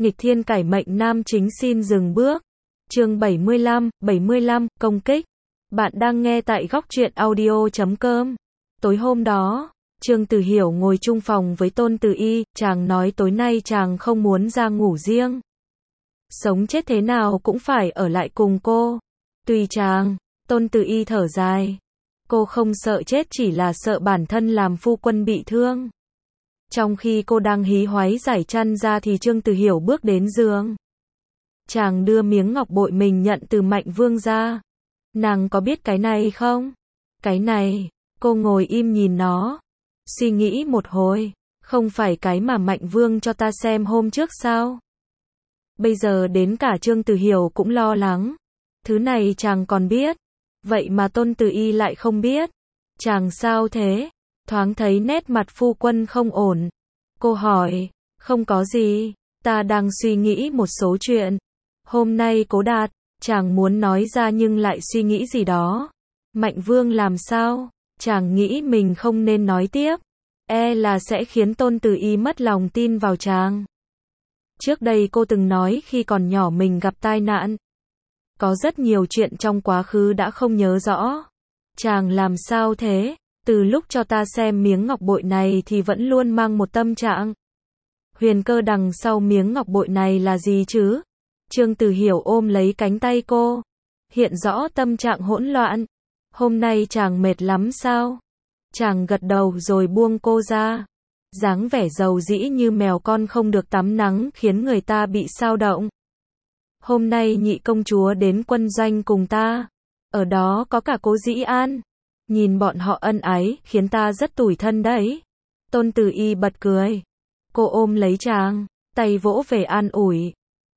Nghịch thiên cải mệnh nam chính xin dừng bước. Chương 75, công kích. Bạn đang nghe tại góc truyện audio.com. Tối hôm đó, Trương Tử Hiểu ngồi chung phòng với Tôn Tử Y, chàng nói tối nay chàng không muốn ra ngủ riêng. Sống chết thế nào cũng phải ở lại cùng cô. Tùy chàng, Tôn Tử Y thở dài. Cô không sợ chết, chỉ là sợ bản thân làm phu quân bị thương. Trong khi cô đang hí hoáy giải chăn ra thì Trương Tử Hiểu bước đến giường. Chàng đưa miếng ngọc bội mình nhận từ Mạnh Vương ra. Nàng có biết cái này không? Cái này, cô ngồi im nhìn nó. Suy nghĩ một hồi, không phải cái mà Mạnh Vương cho ta xem hôm trước sao? Bây giờ đến cả Trương Tử Hiểu cũng lo lắng. Thứ này chàng còn biết. Vậy mà Tôn Tử Y lại không biết. Chàng sao thế? Thoáng thấy nét mặt phu quân không ổn. Cô hỏi, không có gì, ta đang suy nghĩ một số chuyện. Hôm nay Cố Đạt, chàng muốn nói ra nhưng lại suy nghĩ gì đó. Mạnh Vương làm sao? Chàng nghĩ mình không nên nói tiếp. Là sẽ khiến Tôn Tử Y mất lòng tin vào chàng. Trước đây cô từng nói khi còn nhỏ mình gặp tai nạn. Có rất nhiều chuyện trong quá khứ đã không nhớ rõ. Chàng làm sao thế? Từ lúc cho ta xem miếng ngọc bội này thì vẫn luôn mang một tâm trạng. Huyền cơ đằng sau miếng ngọc bội này là gì chứ? Trương Tử Hiểu ôm lấy cánh tay cô. Hiện rõ tâm trạng hỗn loạn. Hôm nay chàng mệt lắm sao? Chàng gật đầu rồi buông cô ra. Dáng vẻ dầu dĩ như mèo con không được tắm nắng khiến người ta bị xao động. Hôm nay nhị công chúa đến quân doanh cùng ta. Ở đó có cả Cố Dĩ An. Nhìn bọn họ ân ái, khiến ta rất tủi thân đấy. Tôn Tử Y bật cười. Cô ôm lấy chàng, tay vỗ về an ủi.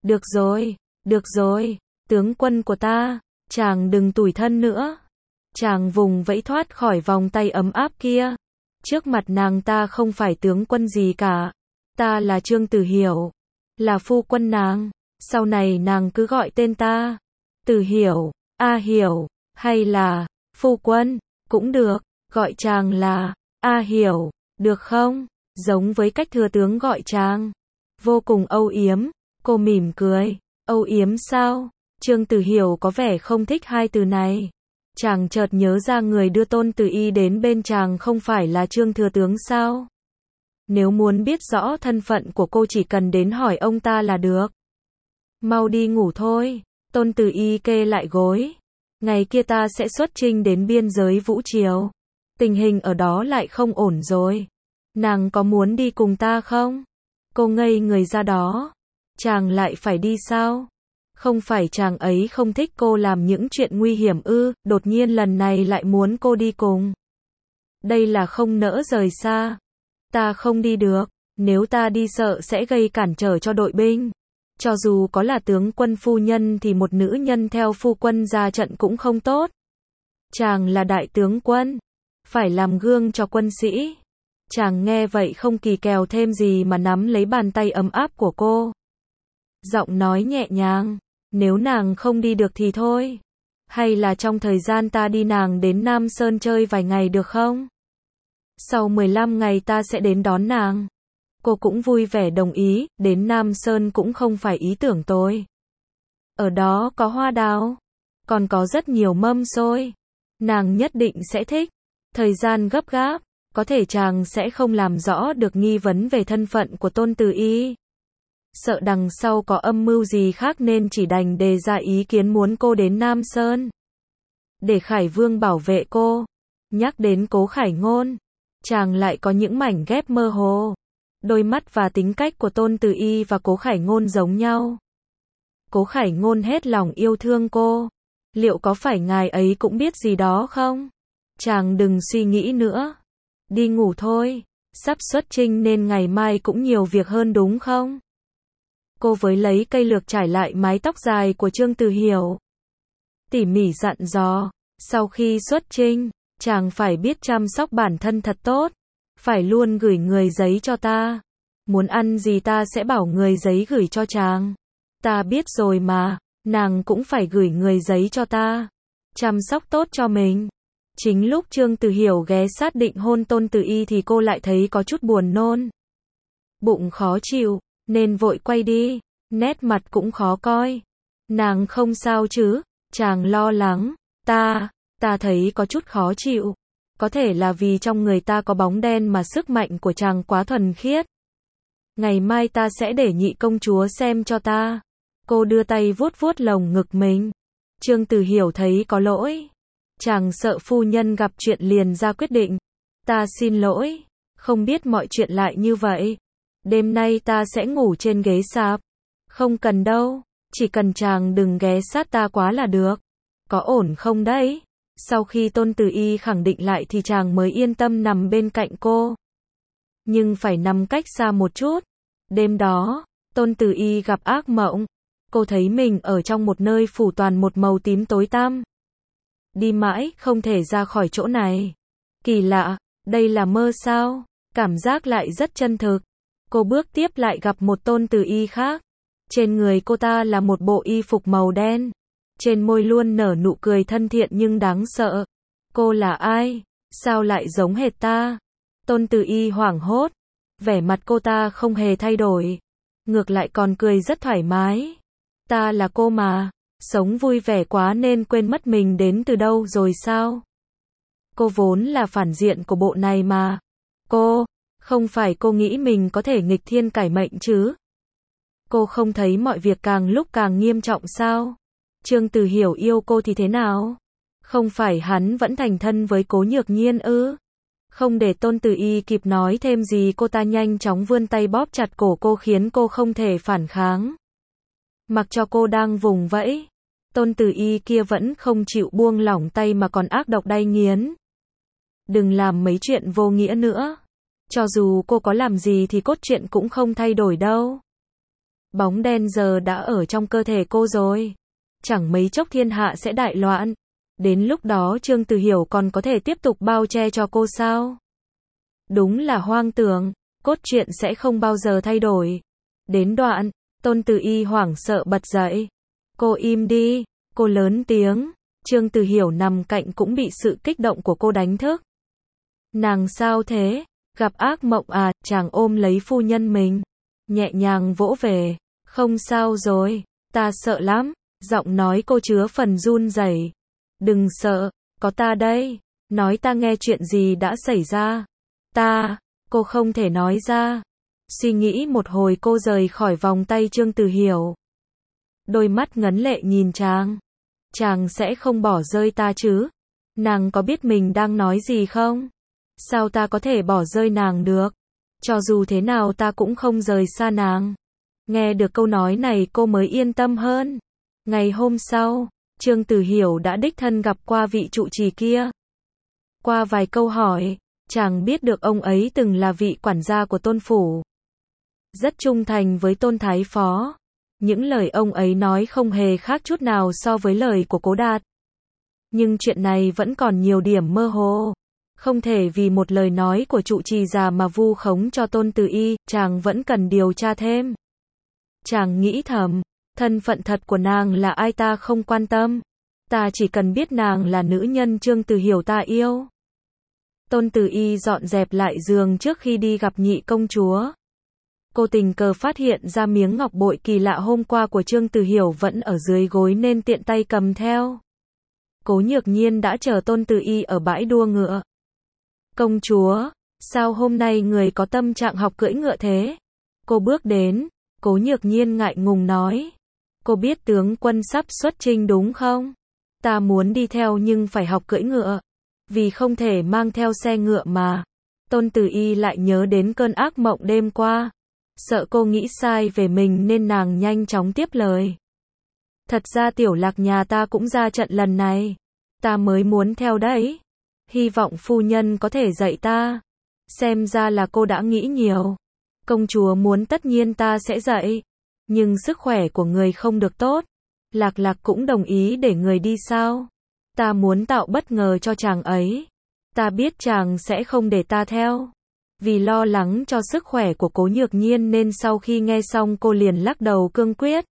Được rồi, tướng quân của ta, chàng đừng tủi thân nữa. Chàng vùng vẫy thoát khỏi vòng tay ấm áp kia. Trước mặt nàng ta không phải tướng quân gì cả. Ta là Trương Tử Hiểu, là phu quân nàng. Sau này nàng cứ gọi tên ta. Tử Hiểu, A Hiểu, hay là phu quân. Cũng được, gọi chàng là A Hiểu, được không? Giống với cách thừa tướng gọi chàng. Vô cùng âu yếm, cô mỉm cười. Âu yếm sao? Trương Tử Hiểu có vẻ không thích hai từ này. Chàng chợt nhớ ra người đưa Tôn Tử Y đến bên chàng không phải là Trương thừa tướng sao? Nếu muốn biết rõ thân phận của cô chỉ cần đến hỏi ông ta là được. Mau đi ngủ thôi. Tôn Tử Y kê lại gối. Ngày kia ta sẽ xuất chinh đến biên giới Vũ Triều. Tình hình ở đó lại không ổn rồi. Nàng có muốn đi cùng ta không? Cô ngây người ra đó. Chàng lại phải đi sao? Không phải chàng ấy không thích cô làm những chuyện nguy hiểm ư, đột nhiên lần này lại muốn cô đi cùng. Đây là không nỡ rời xa. Ta không đi được, nếu ta đi sợ sẽ gây cản trở cho đội binh. Cho dù có là tướng quân phu nhân thì một nữ nhân theo phu quân ra trận cũng không tốt. Chàng là đại tướng quân, phải làm gương cho quân sĩ. Chàng nghe vậy không kỳ kèo thêm gì mà nắm lấy bàn tay ấm áp của cô. Giọng nói nhẹ nhàng, nếu nàng không đi được thì thôi. Hay là trong thời gian ta đi nàng đến Nam Sơn chơi vài ngày được không? Sau 15 ngày ta sẽ đến đón nàng. Cô cũng vui vẻ đồng ý, đến Nam Sơn cũng không phải ý tưởng tôi. Ở đó có hoa đào, còn có rất nhiều mâm xôi. Nàng nhất định sẽ thích. Thời gian gấp gáp, có thể chàng sẽ không làm rõ được nghi vấn về thân phận của Tôn Tử Y. Sợ đằng sau có âm mưu gì khác nên chỉ đành đề ra ý kiến muốn cô đến Nam Sơn. Để Khải Vương bảo vệ cô. Nhắc đến Cố Khải Ngôn, chàng lại có những mảnh ghép mơ hồ. Đôi mắt và tính cách của Tôn Tử Y và Cố Khải Ngôn giống nhau. Cố Khải Ngôn hết lòng yêu thương cô. Liệu có phải ngài ấy cũng biết gì đó không? Chàng đừng suy nghĩ nữa. Đi ngủ thôi. Sắp xuất chinh nên ngày mai cũng nhiều việc hơn đúng không? Cô với lấy cây lược trải lại mái tóc dài của Trương Tử Hiểu. Tỉ mỉ dặn dò. Sau khi xuất chinh, chàng phải biết chăm sóc bản thân thật tốt. Phải luôn gửi người giấy cho ta. Muốn ăn gì ta sẽ bảo người giấy gửi cho chàng. Ta biết rồi mà, nàng cũng phải gửi người giấy cho ta. Chăm sóc tốt cho mình. Chính lúc Trương Tử Hiểu ghé sát định hôn Tôn Tử Y thì cô lại thấy có chút buồn nôn. Bụng khó chịu, nên vội quay đi. nét mặt cũng khó coi. Nàng không sao chứ? Chàng lo lắng. Ta thấy có chút khó chịu. Có thể là vì trong người ta có bóng đen mà sức mạnh của chàng quá thuần khiết. Ngày mai ta sẽ để nhị công chúa xem cho ta. Cô đưa tay vuốt vuốt lồng ngực mình. Trương Từ Hiểu thấy có lỗi. Chàng sợ phu nhân gặp chuyện liền ra quyết định. Ta xin lỗi. Không biết mọi chuyện lại như vậy. Đêm nay ta sẽ ngủ trên ghế sạp. Không cần đâu. Chỉ cần chàng đừng ghé sát ta quá là được. Có ổn không đấy? Sau khi Tôn Từ Y khẳng định lại thì chàng mới yên tâm nằm bên cạnh cô. Nhưng phải nằm cách xa một chút. Đêm đó, Tôn Từ Y gặp ác mộng. Cô thấy mình ở trong một nơi phủ toàn một màu tím tối tăm. Đi mãi, không thể ra khỏi chỗ này. Kỳ lạ, đây là mơ sao? Cảm giác lại rất chân thực. Cô bước tiếp lại gặp một Tôn Từ Y khác. Trên người cô ta là một bộ y phục màu đen. Trên môi luôn nở nụ cười thân thiện nhưng đáng sợ. Cô là ai? Sao lại giống hệt ta? Tôn Từ Y hoảng hốt. Vẻ mặt cô ta không hề thay đổi. Ngược lại còn cười rất thoải mái. Ta là cô mà. Sống vui vẻ quá nên quên mất mình đến từ đâu rồi sao? Cô vốn là phản diện của bộ này mà. Không phải cô nghĩ mình có thể nghịch thiên cải mệnh chứ? Cô không thấy mọi việc càng lúc càng nghiêm trọng sao? Trương Từ Hiểu yêu cô thì thế nào? Không phải hắn vẫn thành thân với Cố Nhược Nhiên ư? Không để Tôn Từ Y kịp nói thêm gì, cô ta nhanh chóng vươn tay bóp chặt cổ cô khiến cô không thể phản kháng. Mặc cho cô đang vùng vẫy, Tôn Từ Y kia vẫn không chịu buông lỏng tay mà còn ác độc đay nghiến. Đừng làm mấy chuyện vô nghĩa nữa. Cho dù cô có làm gì thì cốt truyện cũng không thay đổi đâu. Bóng đen giờ đã ở trong cơ thể cô rồi. Chẳng mấy chốc thiên hạ sẽ đại loạn. Đến lúc đó Trương Từ Hiểu còn có thể tiếp tục bao che cho cô sao? Đúng là hoang tưởng, cốt truyện sẽ không bao giờ thay đổi. Đến đoạn, Tôn Từ Y hoảng sợ bật dậy. Cô im đi, cô lớn tiếng. Trương Từ Hiểu nằm cạnh cũng bị sự kích động của cô đánh thức. Nàng sao thế? Gặp ác mộng à? Chàng ôm lấy phu nhân mình, nhẹ nhàng vỗ về. Không sao rồi, ta sợ lắm. Giọng nói cô chứa phần run rẩy. Đừng sợ, có ta đây. Nói ta nghe chuyện gì đã xảy ra. Cô không thể nói ra. Suy nghĩ một hồi cô rời khỏi vòng tay Trương Từ Hiểu. Đôi mắt ngấn lệ nhìn chàng. Chàng sẽ không bỏ rơi ta chứ? Nàng có biết mình đang nói gì không? Sao ta có thể bỏ rơi nàng được? Cho dù thế nào ta cũng không rời xa nàng. Nghe được câu nói này cô mới yên tâm hơn. Ngày hôm sau, Trương Từ Hiểu đã đích thân gặp qua vị trụ trì kia. Qua vài câu hỏi, chàng biết được ông ấy từng là vị quản gia của Tôn phủ. Rất trung thành với Tôn Thái Phó. Những lời ông ấy nói không hề khác chút nào so với lời của Cố Đạt. Nhưng chuyện này vẫn còn nhiều điểm mơ hồ. Không thể vì một lời nói của trụ trì già mà vu khống cho Tôn Từ Y, chàng vẫn cần điều tra thêm. Chàng nghĩ thầm, thân phận thật của nàng là ai ta không quan tâm. Ta chỉ cần biết nàng là nữ nhân Trương Từ Hiểu ta yêu. Tôn Từ Y dọn dẹp lại giường trước khi đi gặp nhị công chúa. Cô tình cờ phát hiện ra miếng ngọc bội kỳ lạ hôm qua của Trương Từ Hiểu vẫn ở dưới gối nên tiện tay cầm theo. Cố Nhược Nhiên đã chờ Tôn Từ Y ở bãi đua ngựa. Công chúa, sao hôm nay người có tâm trạng học cưỡi ngựa thế? Cô bước đến, Cố Nhược Nhiên ngại ngùng nói. Cô biết tướng quân sắp xuất chinh đúng không? Ta muốn đi theo nhưng phải học cưỡi ngựa. Vì không thể mang theo xe ngựa mà. Tôn Từ Y lại nhớ đến cơn ác mộng đêm qua. Sợ cô nghĩ sai về mình nên nàng nhanh chóng tiếp lời. Thật ra Tiểu Lạc nhà ta cũng ra trận lần này. Ta mới muốn theo đấy. Hy vọng phu nhân có thể dạy ta. Xem ra là cô đã nghĩ nhiều. Công chúa muốn tất nhiên ta sẽ dạy. Nhưng sức khỏe của người không được tốt. Lạc Lạc cũng đồng ý để người đi sao? Ta muốn tạo bất ngờ cho chàng ấy. Ta biết chàng sẽ không để ta theo. Vì lo lắng cho sức khỏe của Cố Nhược Nhiên nên sau khi nghe xong cô liền lắc đầu cương quyết.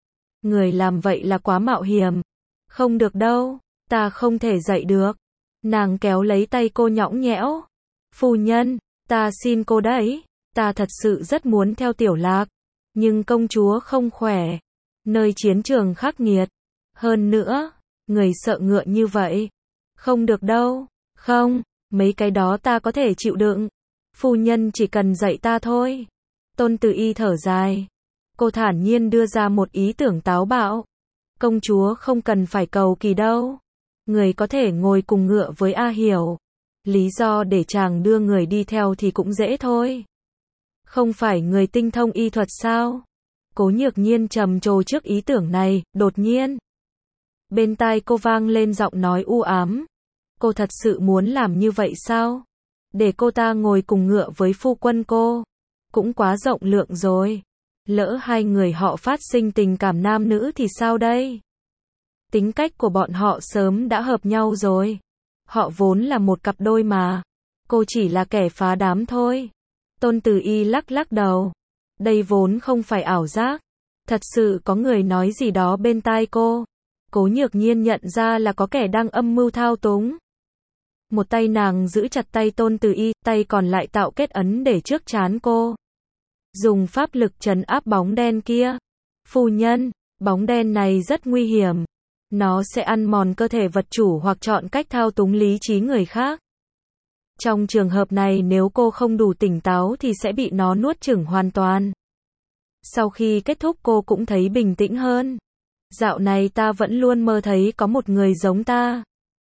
Người làm vậy là quá mạo hiểm. Không được đâu, ta không thể dạy được. Nàng kéo lấy tay cô nhõng nhẽo. Phu nhân, ta xin cô đấy. Ta thật sự rất muốn theo Tiểu Lạc. Nhưng công chúa không khỏe. Nơi chiến trường khắc nghiệt. Hơn nữa, người sợ ngựa như vậy. Không được đâu. Không, mấy cái đó ta có thể chịu đựng. Phu nhân chỉ cần dạy ta thôi. Tôn Từ Y thở dài. Cô thản nhiên đưa ra một ý tưởng táo bạo. Công chúa không cần phải cầu kỳ đâu. Người có thể ngồi cùng ngựa với A Hiểu. Lý do để chàng đưa người đi theo thì cũng dễ thôi. Không phải người tinh thông y thuật sao? Cố Nhược Nhiên trầm trồ trước ý tưởng này, đột nhiên. Bên tai cô vang lên giọng nói u ám. Cô thật sự muốn làm như vậy sao? Để cô ta ngồi cùng ngựa với phu quân cô. Cũng quá rộng lượng rồi. Lỡ hai người họ phát sinh tình cảm nam nữ thì sao đây? Tính cách của bọn họ sớm đã hợp nhau rồi. Họ vốn là một cặp đôi mà. Cô chỉ là kẻ phá đám thôi. Tôn Từ Y lắc lắc đầu. Đây vốn không phải ảo giác. Thật sự có người nói gì đó bên tai cô. Cố Nhược Nhiên nhận ra là có kẻ đang âm mưu thao túng. Một tay nàng giữ chặt tay Tôn Từ Y, tay còn lại tạo kết ấn để trước trán cô. Dùng pháp lực trấn áp bóng đen kia. Phu nhân, bóng đen này rất nguy hiểm. Nó sẽ ăn mòn cơ thể vật chủ hoặc chọn cách thao túng lý trí người khác. Trong trường hợp này nếu cô không đủ tỉnh táo thì sẽ bị nó nuốt chửng hoàn toàn. Sau khi kết thúc cô cũng thấy bình tĩnh hơn. Dạo này ta vẫn luôn mơ thấy có một người giống ta.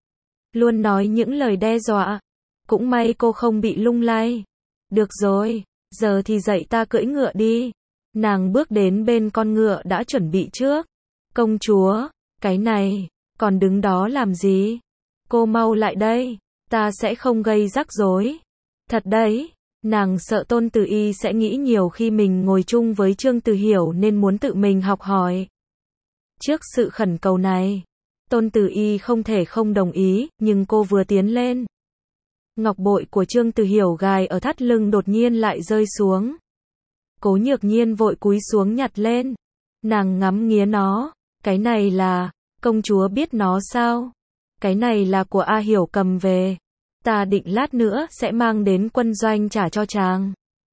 Luôn nói những lời đe dọa. Cũng may cô không bị lung lay. Được rồi, giờ thì dạy ta cưỡi ngựa đi. Nàng bước đến bên con ngựa đã chuẩn bị trước. Công chúa, cái này, còn đứng đó làm gì? Cô mau lại đây, ta sẽ không gây rắc rối. Thật đấy, nàng sợ Tôn Từ Y sẽ nghĩ nhiều khi mình ngồi chung với Trương Từ Hiểu nên muốn tự mình học hỏi. Trước sự khẩn cầu này, Tôn Từ Y không thể không đồng ý, nhưng cô vừa tiến lên. Ngọc bội của Trương Từ Hiểu gài ở thắt lưng đột nhiên lại rơi xuống. Cố Nhược Nhiên vội cúi xuống nhặt lên. Nàng ngắm nghía nó. Cái này là, công chúa biết nó sao? Cái này là của A Hiểu cầm về. Ta định lát nữa sẽ mang đến quân doanh trả cho chàng.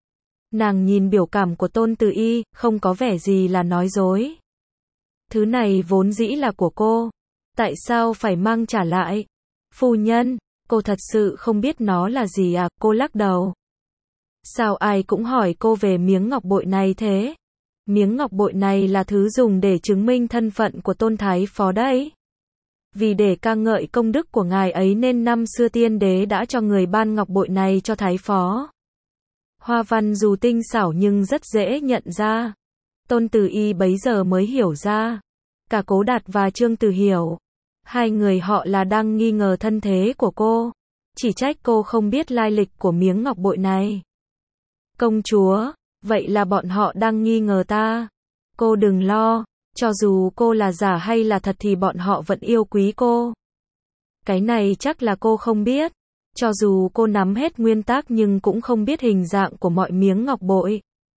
Nàng nhìn biểu cảm của Tôn Từ Y, không có vẻ gì là nói dối. Thứ này vốn dĩ là của cô. Tại sao phải mang trả lại? Phu nhân, cô thật sự không biết nó là gì à? Cô lắc đầu. Sao ai cũng hỏi cô về miếng ngọc bội này thế? Miếng ngọc bội này là thứ dùng để chứng minh thân phận của Tôn Thái Phó đấy. Vì để ca ngợi công đức của ngài ấy nên năm xưa tiên đế đã cho người ban ngọc bội này cho Thái Phó. Hoa văn dù tinh xảo nhưng rất dễ nhận ra. Tôn Từ Y bấy giờ mới hiểu ra. Cả Cố Đạt và Trương Từ Hiểu. Hai người họ là đang nghi ngờ thân thế của cô. Chỉ trách cô không biết lai lịch của miếng ngọc bội này. Công chúa, vậy là bọn họ đang nghi ngờ ta. Cô đừng lo, cho dù cô là giả hay là thật thì bọn họ vẫn yêu quý cô. Cái này chắc là cô không biết. Cho dù cô nắm hết nguyên tắc nhưng cũng không biết hình dạng của mọi miếng ngọc bội.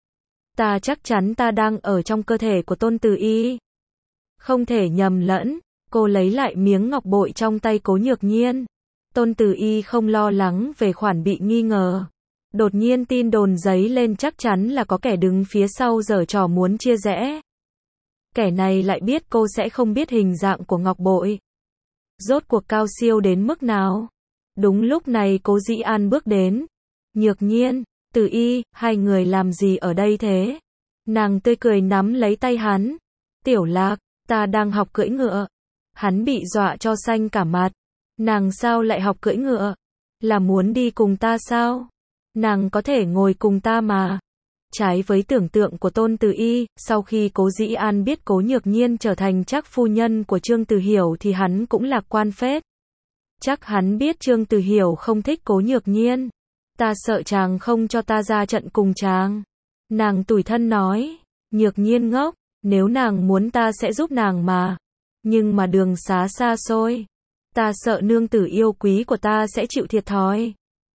Ta chắc chắn ta đang ở trong cơ thể của Tôn Từ Y. Không thể nhầm lẫn. Cô lấy lại miếng ngọc bội trong tay Cố Nhược Nhiên. Tôn Từ Y không lo lắng về khoản bị nghi ngờ. Đột nhiên tin đồn giấy lên chắc chắn là có kẻ đứng phía sau giở trò muốn chia rẽ. Kẻ này lại biết cô sẽ không biết hình dạng của ngọc bội. Rốt cuộc cao siêu đến mức nào? Đúng lúc này Cố Dĩ An bước đến. Nhược Nhiên, Từ Y, hai người làm gì ở đây thế? Nàng tươi cười nắm lấy tay hắn. Tiểu Lạc, ta đang học cưỡi ngựa. Hắn bị dọa cho xanh cả mặt. Nàng sao lại học cưỡi ngựa? Là muốn đi cùng ta sao? Nàng có thể ngồi cùng ta mà. Trái với tưởng tượng của Tôn Từ Y, sau khi Cố Dĩ An biết Cố Nhược Nhiên trở thành chắc phu nhân của Trương Từ Hiểu thì hắn cũng lạc quan phết. Chắc hắn biết Trương Từ Hiểu không thích Cố Nhược Nhiên. Ta sợ chàng không cho ta ra trận cùng chàng. Nàng tủi thân nói. Nhược Nhiên ngốc, nếu nàng muốn ta sẽ giúp nàng mà. Nhưng mà đường xá xa xôi. Ta sợ nương tử yêu quý của ta sẽ chịu thiệt thòi.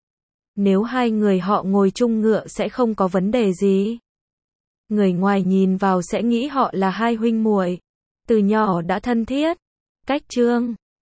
Nếu hai người họ ngồi chung ngựa sẽ không có vấn đề gì. Người ngoài nhìn vào sẽ nghĩ họ là hai huynh muội. Từ nhỏ đã thân thiết. Cách Trương